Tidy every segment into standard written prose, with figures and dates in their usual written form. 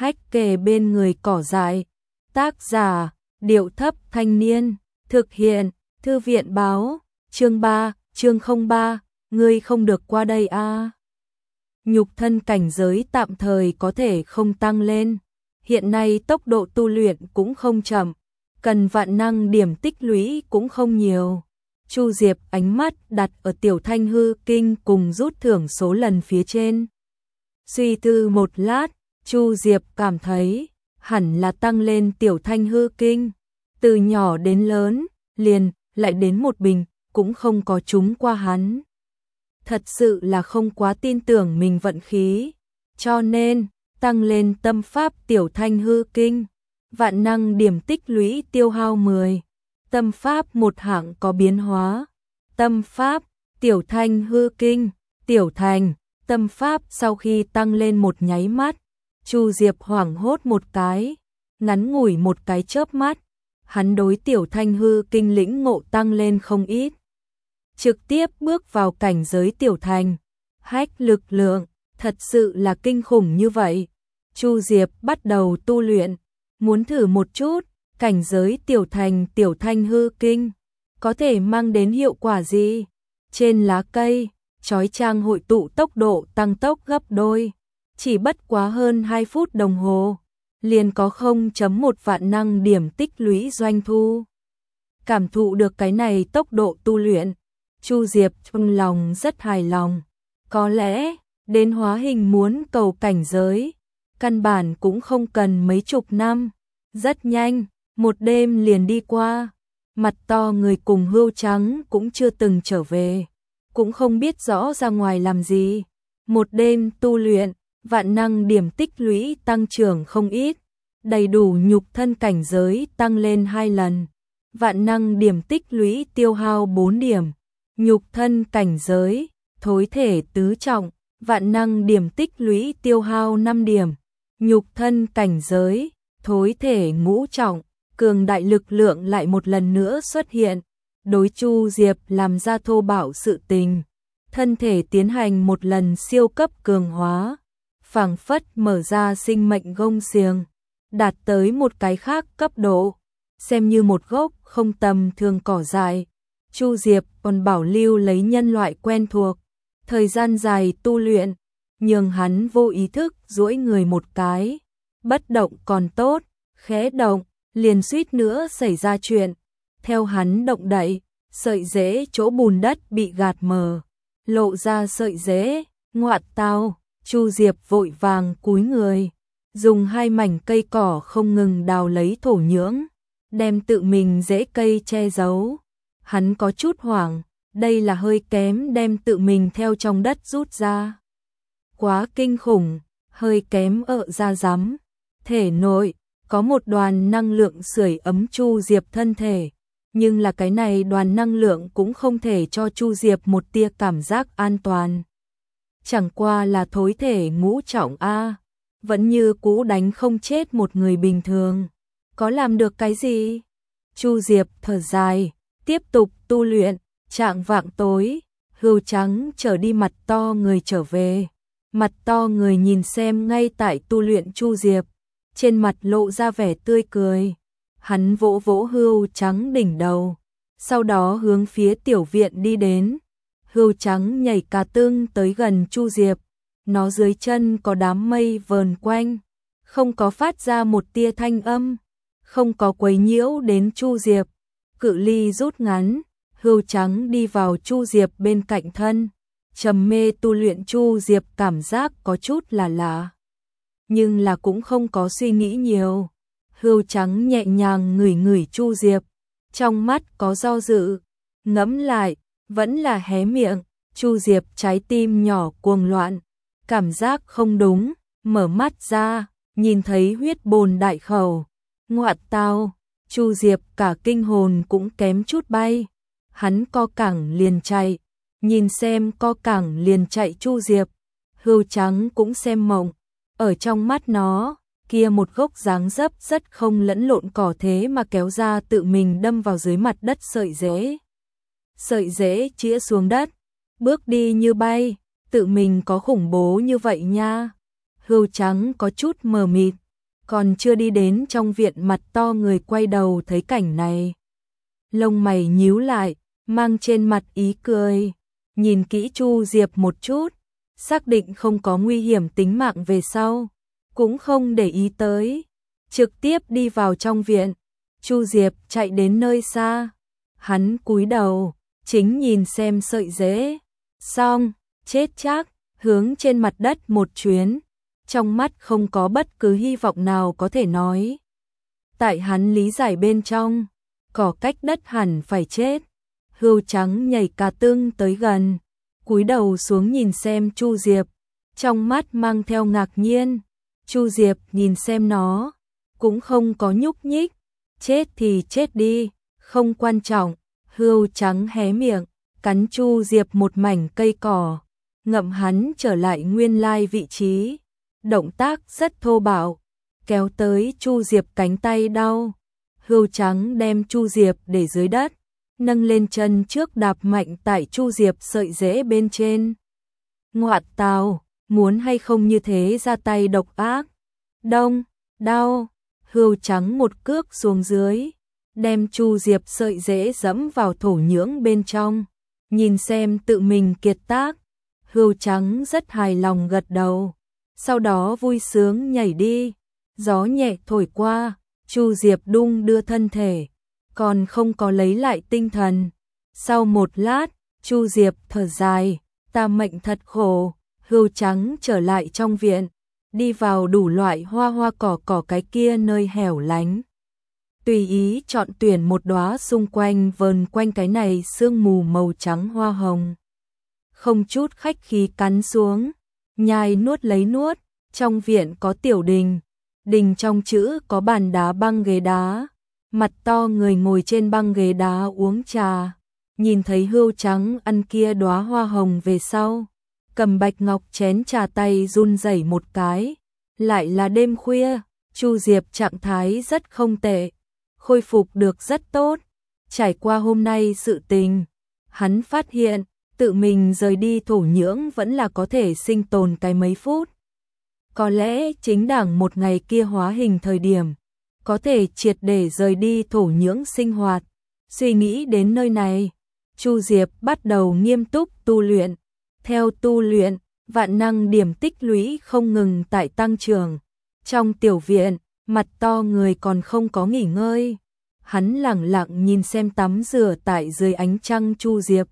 Hách kề bên người cỏ dại. Tác giả, Điệu Thấp Thanh Niên. Thực hiện, Thư viện báo. Chương 3, chương 03, ngươi không được qua đây a. Nhục thân cảnh giới tạm thời có thể không tăng lên. Hiện nay tốc độ tu luyện cũng không chậm, cần vạn năng điểm tích lũy cũng không nhiều. Chu Diệp ánh mắt đặt ở tiểu thanh hư kinh cùng rút thưởng số lần phía trên. Suy tư một lát, Chu Diệp cảm thấy hẳn là tăng lên tiểu thanh hư kinh. Từ nhỏ đến lớn, liền lại đến một bình, cũng không có trúng qua hắn. Thật sự là không quá tin tưởng mình vận khí, cho nên tăng lên tâm pháp tiểu thanh hư kinh. Vạn năng điểm tích lũy tiêu hao 10. Tâm pháp một hạng có biến hóa. Tâm pháp, tiểu thanh hư kinh, tiểu thành. Tâm pháp sau khi tăng lên một nháy mắt, Chu Diệp hoảng hốt một cái, ngắn ngủi một cái chớp mắt, hắn đối tiểu thanh hư kinh lĩnh ngộ tăng lên không ít. Trực tiếp bước vào cảnh giới tiểu thành, hách lực lượng, thật sự là kinh khủng như vậy. Chu Diệp bắt đầu tu luyện, muốn thử một chút, cảnh giới tiểu thành tiểu thanh hư kinh, có thể mang đến hiệu quả gì? Trên lá cây, chói chang hội tụ tốc độ tăng tốc gấp đôi, chỉ bất quá hơn 2 phút đồng hồ, liền có 0.1 vạn năng điểm tích lũy doanh thu. Cảm thụ được cái này tốc độ tu luyện, Chu Diệp trong lòng rất hài lòng. Có lẽ, đến hóa hình muốn cầu cảnh giới, căn bản cũng không cần mấy chục năm. Rất nhanh, một đêm liền đi qua, mặt to người cùng Hưu Trắng cũng chưa từng trở về, cũng không biết rõ ra ngoài làm gì. Một đêm tu luyện, vạn năng điểm tích lũy tăng trưởng không ít, đầy đủ nhục thân cảnh giới tăng lên 2 lần. Vạn năng điểm tích lũy tiêu hao 4 điểm. Nhục thân cảnh giới, thối thể tứ trọng, vạn năng điểm tích lũy tiêu hao 5 điểm. Nhục thân cảnh giới, thối thể ngũ trọng, cường đại lực lượng lại một lần nữa xuất hiện, đối Chu Diệp làm ra thô bạo sự tình. Thân thể tiến hành một lần siêu cấp cường hóa, phảng phất mở ra sinh mệnh gông xiềng, đạt tới một cái khác cấp độ, xem như một gốc không tầm thường cỏ dại. Chu Diệp còn bảo lưu lấy nhân loại quen thuộc, thời gian dài tu luyện, nhường hắn vô ý thức duỗi người một cái, bất động còn tốt, khẽ động, liền suýt nữa xảy ra chuyện. Theo hắn động đậy, sợi rễ chỗ bùn đất bị gạt mờ, lộ ra sợi rễ, ngoạn tao, Chu Diệp vội vàng cúi người, dùng 2 mảnh cây cỏ không ngừng đào lấy thổ nhưỡng, đem tự mình rễ cây che giấu. Hắn có chút hoảng, đây là hơi kém đem tự mình theo trong đất rút ra. Quá kinh khủng, hơi kém ra rắm. Thể nội, có một đoàn năng lượng sưởi ấm Chu Diệp thân thể, nhưng là cái này đoàn năng lượng cũng không thể cho Chu Diệp một tia cảm giác an toàn. Chẳng qua là thối thể ngũ trọng A, vẫn như cũ đánh không chết một người bình thường. Có làm được cái gì? Chu Diệp thở dài, tiếp tục tu luyện. Trạng vạng tối, Hưu Trắng chở đi mặt to người trở về. Mặt to người nhìn xem ngay tại tu luyện Chu Diệp, trên mặt lộ ra vẻ tươi cười. Hắn vỗ vỗ Hưu Trắng đỉnh đầu, sau đó hướng phía tiểu viện đi đến. Hưu Trắng nhảy cà tưng tới gần Chu Diệp, nó dưới chân có đám mây vờn quanh, không có phát ra một tia thanh âm, không có quấy nhiễu đến Chu Diệp. Cự ly rút ngắn, Hưu Trắng đi vào Chu Diệp bên cạnh thân, trầm mê tu luyện. Chu Diệp cảm giác có chút là lạ, nhưng là cũng không có suy nghĩ nhiều. Hưu Trắng nhẹ nhàng ngửi ngửi Chu Diệp, trong mắt có do dự, ngẫm lại, vẫn là hé miệng. Chu Diệp trái tim nhỏ cuồng loạn, cảm giác không đúng, mở mắt ra, nhìn thấy huyết bồn đại khẩu. Ngoạn tao, Chu Diệp cả kinh hồn cũng kém chút bay. Hắn co cẳng liền chạy, nhìn xem co cẳng liền chạy Chu Diệp. Hưu Trắng cũng xem mộng, ở trong mắt nó, kia một gốc dáng dấp rất không lẫn lộn cỏ thế mà kéo ra tự mình đâm vào dưới mặt đất sợi rễ. Sợi rễ chĩa xuống đất, bước đi như bay, tự mình có khủng bố như vậy nha. Hưu Trắng có chút mờ mịt, Còn chưa đi đến trong viện, Mặt To người quay đầu thấy cảnh này. Lông mày nhíu lại, mang trên mặt ý cười, nhìn kỹ Chu Diệp một chút, xác định không có nguy hiểm tính mạng về sau, cũng không để ý tới, trực tiếp đi vào trong viện. Chu Diệp chạy đến nơi xa, hắn cúi đầu, chính nhìn xem sợi rễ, xong, chết chắc, hướng trên mặt đất một chuyến, trong mắt không có bất cứ hy vọng nào có thể nói. Tại hắn lý giải bên trong, cỏ cách đất hẳn phải chết. Hươu trắng nhảy cả tương tới gần, cúi đầu xuống nhìn xem Chu Diệp, trong mắt mang theo ngạc nhiên. Chu Diệp nhìn xem nó, cũng không có nhúc nhích, chết thì chết đi, không quan trọng. Hươu trắng hé miệng, cắn Chu Diệp một mảnh cây cỏ, ngậm hắn trở lại nguyên lai vị trí. Động tác rất thô bạo, kéo tới Chu Diệp cánh tay đau. Hươu trắng đem Chu Diệp để dưới đất, nâng lên chân trước đạp mạnh tại Chu Diệp sợi rễ bên trên. Ngoạn tào, muốn hay không như thế ra tay độc ác. Đông, đau, hươu trắng một cước xuống dưới, đem Chu Diệp sợi rễ dẫm vào thổ nhưỡng bên trong. Nhìn xem tự mình kiệt tác, hươu trắng rất hài lòng gật đầu, sau đó vui sướng nhảy đi. Gió nhẹ thổi qua, Chu Diệp đung đưa thân thể, còn không có lấy lại tinh thần. Sau một lát, Chu Diệp thở dài, ta mệnh thật khổ. Hươu trắng trở lại trong viện, đi vào đủ loại hoa cỏ cái kia nơi hẻo lánh. Tùy ý chọn tuyển một đóa xung quanh vờn quanh cái này sương mù màu trắng hoa hồng. Không chút khách khí cắn xuống, nhai nuốt lấy nuốt. Trong viện có tiểu đình, đình trong chữ có bàn đá băng ghế đá. Mặt To người ngồi trên băng ghế đá uống trà, nhìn thấy hươu trắng ăn kia đóa hoa hồng về sau, cầm bạch ngọc chén trà tay run rẩy một cái. Lại là đêm khuya, Chu Diệp trạng thái rất không tệ, khôi phục được rất tốt. Trải qua hôm nay sự tình, hắn phát hiện tự mình rời đi thổ nhưỡng vẫn là có thể sinh tồn cái mấy phút. Có lẽ chính đẳng một ngày kia hóa hình thời điểm, có thể triệt để rời đi thổ nhưỡng sinh hoạt. Suy nghĩ đến nơi này, Chu Diệp bắt đầu nghiêm túc tu luyện. Theo tu luyện, vạn năng điểm tích lũy không ngừng tại tăng trưởng. Trong tiểu viện, Mặt To người còn không có nghỉ ngơi. Hắn lẳng lặng nhìn xem tắm rửa tại dưới ánh trăng Chu Diệp.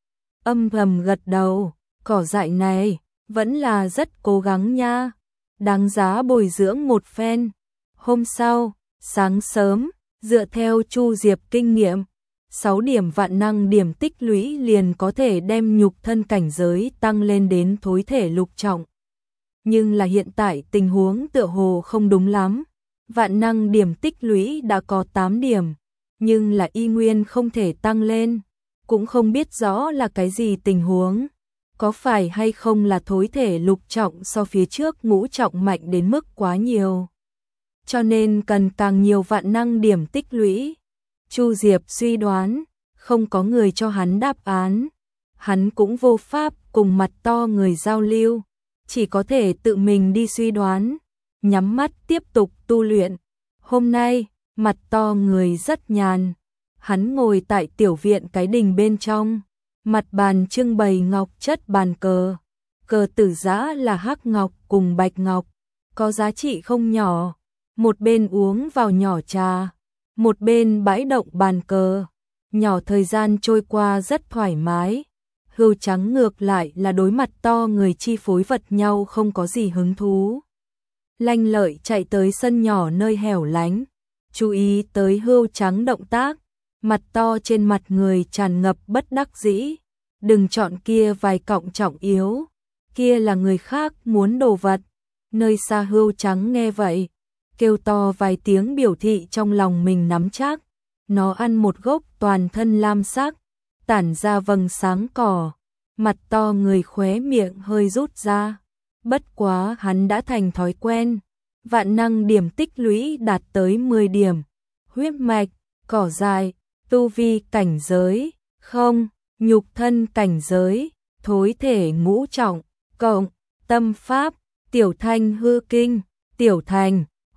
Âm thầm gật đầu, cỏ dại này vẫn là rất cố gắng nha, đáng giá bồi dưỡng một phen. Hôm sau, sáng sớm, dựa theo Chu Diệp kinh nghiệm, 6 điểm vạn năng điểm tích lũy liền có thể đem nhục thân cảnh giới tăng lên đến thối thể lục trọng. Nhưng là hiện tại tình huống tựa hồ không đúng lắm. Vạn năng điểm tích lũy đã có 8 điểm, nhưng là y nguyên không thể tăng lên. Cũng không biết rõ là cái gì tình huống. Có phải hay không là thối thể lục trọng so phía trước ngũ trọng mạnh đến mức quá nhiều, cho nên cần càng nhiều vạn năng điểm tích lũy. Chu Diệp suy đoán, không có người cho hắn đáp án. Hắn cũng vô pháp cùng Mặt To người giao lưu, chỉ có thể tự mình đi suy đoán, nhắm mắt tiếp tục tu luyện. Hôm nay, Mặt To người rất nhàn. Hắn ngồi tại tiểu viện cái đình bên trong, mặt bàn trưng bày ngọc chất bàn cờ. Cờ tử giã là hắc ngọc cùng bạch ngọc, có giá trị không nhỏ. Một bên uống vào nhỏ trà, một bên bãi động bàn cờ. Nhỏ thời gian trôi qua rất thoải mái. Hươu trắng ngược lại là đối Mặt To người chi phối vật nhau không có gì hứng thú. Lanh lợi chạy tới sân nhỏ nơi hẻo lánh, chú ý tới hươu trắng động tác. Mặt To trên mặt người tràn ngập bất đắc dĩ. Đừng chọn kia vài cọng trọng yếu, kia là người khác muốn đồ vật. Nơi xa hươu trắng nghe vậy, kêu to vài tiếng biểu thị trong lòng mình nắm chắc. Nó ăn một gốc toàn thân lam sắc, tản ra vầng sáng cỏ. Mặt To người khóe miệng hơi rút ra. Bất quá hắn đã thành thói quen. Vạn năng điểm tích lũy đạt tới 10 điểm. Huyết mạch, cỏ dại, tu vi cảnh giới, không, nhục thân cảnh giới, thối thể ngũ trọng, cộng, tâm pháp, tiểu thành hư kinh, tiểu thành,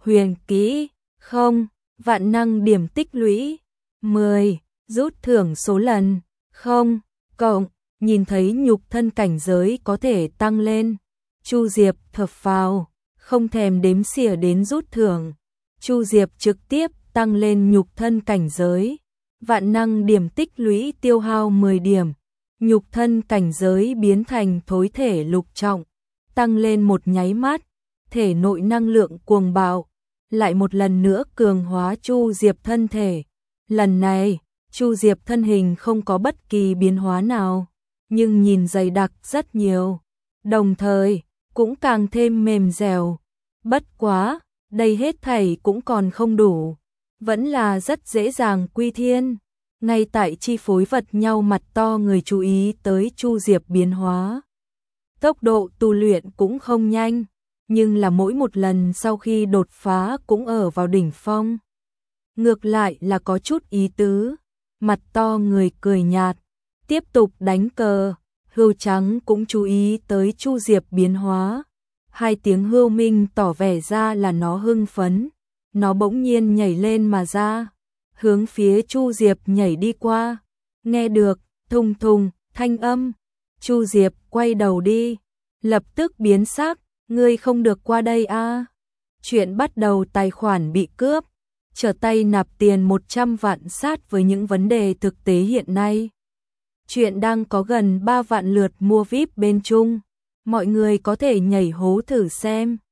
huyền kỹ, không, vạn năng điểm tích lũy, 10, rút thưởng số lần, không, cộng, nhìn thấy nhục thân cảnh giới có thể tăng lên. Chu Diệp thở phào, không thèm đếm xỉa đến rút thưởng. Chu Diệp trực tiếp tăng lên nhục thân cảnh giới. Vạn năng điểm tích lũy tiêu hao 10 điểm. Nhục thân cảnh giới biến thành thối thể lục trọng. Tăng lên một nháy mắt. Thể nội năng lượng cuồng bạo. Lại một lần nữa cường hóa Chu Diệp thân thể. Lần này, Chu Diệp thân hình không có bất kỳ biến hóa nào. Nhưng nhìn dày đặc rất nhiều. Đồng thời, cũng càng thêm mềm dẻo. Bất quá, đây hết thảy cũng còn không đủ. Vẫn là rất dễ dàng quy thiên. Ngay tại chi phối vật nhau mặt to người chú ý tới Chu Diệp biến hóa. Tốc độ tu luyện cũng không nhanh, nhưng là mỗi một lần sau khi đột phá cũng ở vào đỉnh phong. Ngược lại là có chút ý tứ, mặt to người cười nhạt, tiếp tục đánh cờ. Hươu trắng cũng chú ý tới Chu Diệp biến hóa. Hai tiếng hươu minh tỏ vẻ ra là nó hưng phấn. Nó bỗng nhiên nhảy lên mà ra, hướng phía Chu Diệp nhảy đi qua. Nghe được thùng thùng thanh âm, Chu Diệp quay đầu đi, lập tức biến sắc, ngươi không được qua đây a. Chuyện bắt đầu tài khoản bị cướp, trở tay nạp tiền 100 vạn sát với những vấn đề thực tế hiện nay. Chuyện đang có gần 3 vạn lượt mua VIP bên Trung, mọi người có thể nhảy hố thử xem.